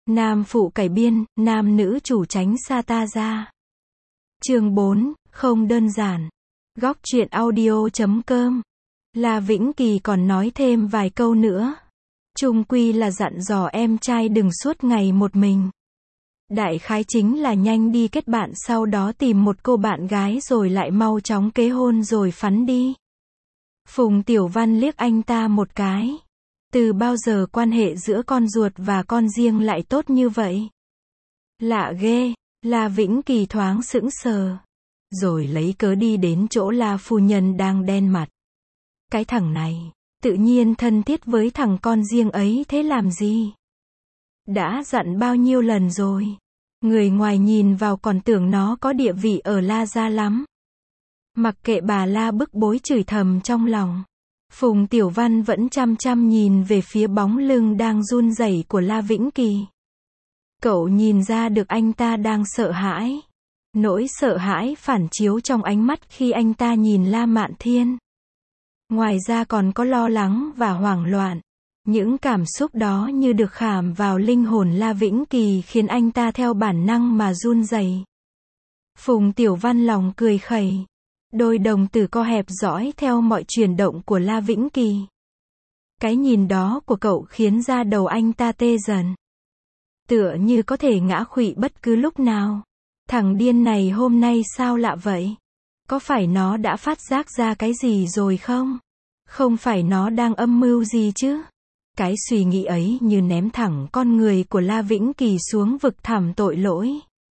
Nam phụ cải biên, nam nữ chủ tránh xa ta ra. Chương 4, không đơn giản. Góc truyện audio.com. La Vĩnh Kỳ còn nói thêm vài câu nữa. Chung quy là dặn dò em trai đừng suốt ngày một mình. Đại khái chính là nhanh đi kết bạn, sau đó tìm một cô bạn gái rồi lại mau chóng kết hôn rồi phắn đi. Phùng Tiểu Văn liếc anh ta một cái. Từ bao giờ quan hệ giữa con ruột và con riêng lại tốt như vậy? Lạ ghê. La Vĩnh Kỳ thoáng sững sờ. Rồi lấy cớ đi đến chỗ La phu nhân đang đen mặt. Cái thằng này, tự nhiên thân thiết với thằng con riêng ấy thế làm gì? Đã dặn bao nhiêu lần rồi. Người ngoài nhìn vào còn tưởng nó có địa vị ở La gia lắm. Mặc kệ bà La bức bối chửi thầm trong lòng. Phùng Tiểu Văn vẫn chăm chăm nhìn về phía bóng lưng đang run rẩy của La Vĩnh Kỳ. Cậu nhìn ra được anh ta đang sợ hãi. Nỗi sợ hãi phản chiếu trong ánh mắt khi anh ta nhìn La Mạn Thiên. Ngoài ra còn có lo lắng và hoảng loạn. Những cảm xúc đó như được khảm vào linh hồn La Vĩnh Kỳ khiến anh ta theo bản năng mà run rẩy. Phùng Tiểu Văn lòng cười khẩy. Đôi đồng tử co hẹp dõi theo mọi chuyển động của La Vĩnh Kỳ. Cái nhìn đó của cậu khiến da đầu anh ta tê dần. Tựa như có thể ngã khuỵu bất cứ lúc nào. Thằng điên này hôm nay sao lạ vậy? Có phải nó đã phát giác ra cái gì rồi không? Không phải nó đang âm mưu gì chứ? Cái suy nghĩ ấy như ném thẳng con người của La Vĩnh Kỳ xuống vực thẳm tội lỗi.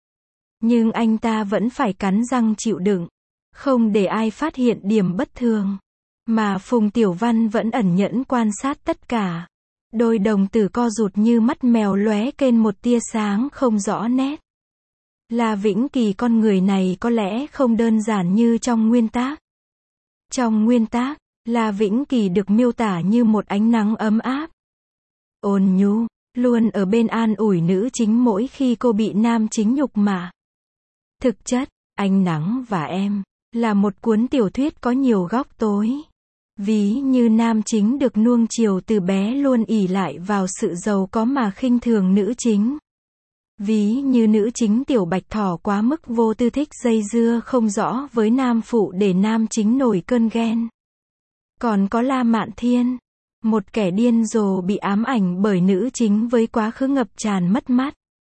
Nhưng anh ta vẫn phải cắn răng chịu đựng. Không để ai phát hiện điểm bất thường. Mà Phùng Tiểu Văn vẫn ẩn nhẫn quan sát tất cả. Đôi đồng tử co rụt như mắt mèo lóe kên một tia sáng không rõ nét. La Vĩnh Kỳ con người này có lẽ không đơn giản như trong nguyên tác. Trong nguyên tác, La Vĩnh Kỳ được miêu tả như một ánh nắng ấm áp, ôn nhu, luôn ở bên an ủi nữ chính mỗi khi cô bị nam chính nhục mạ. Thực chất, Ánh Nắng và Em là một cuốn tiểu thuyết có nhiều góc tối. Ví như nam chính được nuông chiều từ bé luôn ỷ lại vào sự giàu có mà khinh thường nữ chính. Ví như nữ chính Tiểu Bạch Thỏ quá mức vô tư thích dây dưa không rõ với nam phụ để nam chính nổi cơn ghen. Còn có La Mạn Thiên, một kẻ điên rồ bị ám ảnh bởi nữ chính với quá khứ ngập tràn mất mát.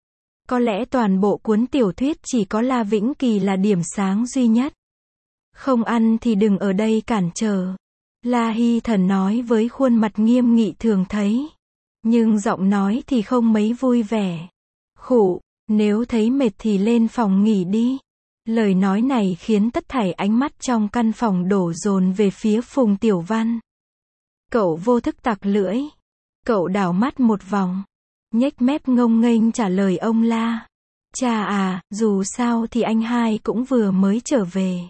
Có lẽ toàn bộ cuốn tiểu thuyết chỉ có La Vĩnh Kỳ là điểm sáng duy nhất. Không ăn thì đừng ở đây cản trở. La Hy Thần nói với khuôn mặt nghiêm nghị thường thấy. Nhưng giọng nói thì không mấy vui vẻ. Khụ, nếu thấy mệt thì lên phòng nghỉ đi. Lời nói này khiến tất thảy ánh mắt trong căn phòng đổ dồn về phía Phùng Tiểu Văn. Cậu vô thức tặc lưỡi. Cậu đảo mắt một vòng. Nhếch mép ngông nghênh trả lời ông La. Cha à, dù sao thì anh hai cũng vừa mới trở về.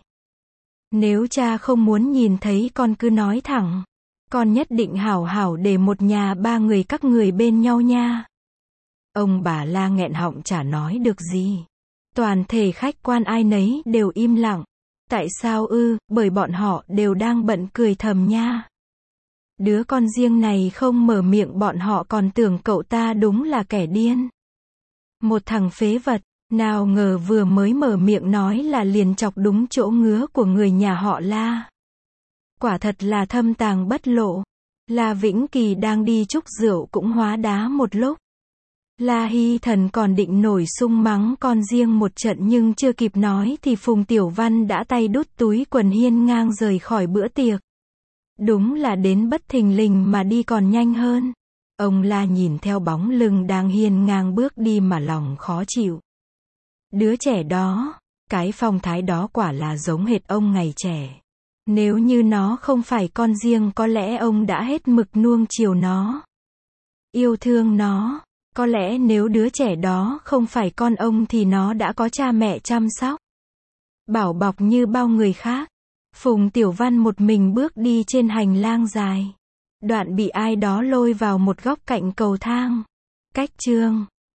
Nếu cha không muốn nhìn thấy con cứ nói thẳng. Con nhất định hảo hảo để một nhà ba người các người bên nhau nha. Ông bà La nghẹn họng chả nói được gì. Toàn thể khách quan ai nấy đều im lặng. Tại sao ư? Bởi bọn họ đều đang bận cười thầm nha. Đứa con riêng này không mở miệng bọn họ còn tưởng cậu ta đúng là kẻ điên. Một thằng phế vật, nào ngờ vừa mới mở miệng nói là liền chọc đúng chỗ ngứa của người nhà họ La. Quả thật là thâm tàng bất lộ. La Vĩnh Kỳ đang đi chúc rượu cũng hóa đá một lúc. La Hy Thần còn định nổi sung mắng con riêng một trận nhưng chưa kịp nói thì Phùng Tiểu Văn đã tay đút túi quần hiên ngang rời khỏi bữa tiệc. Đúng là đến bất thình lình mà đi còn nhanh hơn. Ông La nhìn theo bóng lưng đang hiên ngang bước đi mà lòng khó chịu. Đứa trẻ đó, cái phong thái đó quả là giống hệt ông ngày trẻ. Nếu như nó không phải con riêng có lẽ ông đã hết mực nuông chiều nó. Yêu thương nó. Có lẽ nếu đứa trẻ đó không phải con ông thì nó đã có cha mẹ chăm sóc, bảo bọc như bao người khác. Phùng Tiểu Văn một mình bước đi trên hành lang dài. Đoạn bị ai đó lôi vào một góc cạnh cầu thang. Cách chương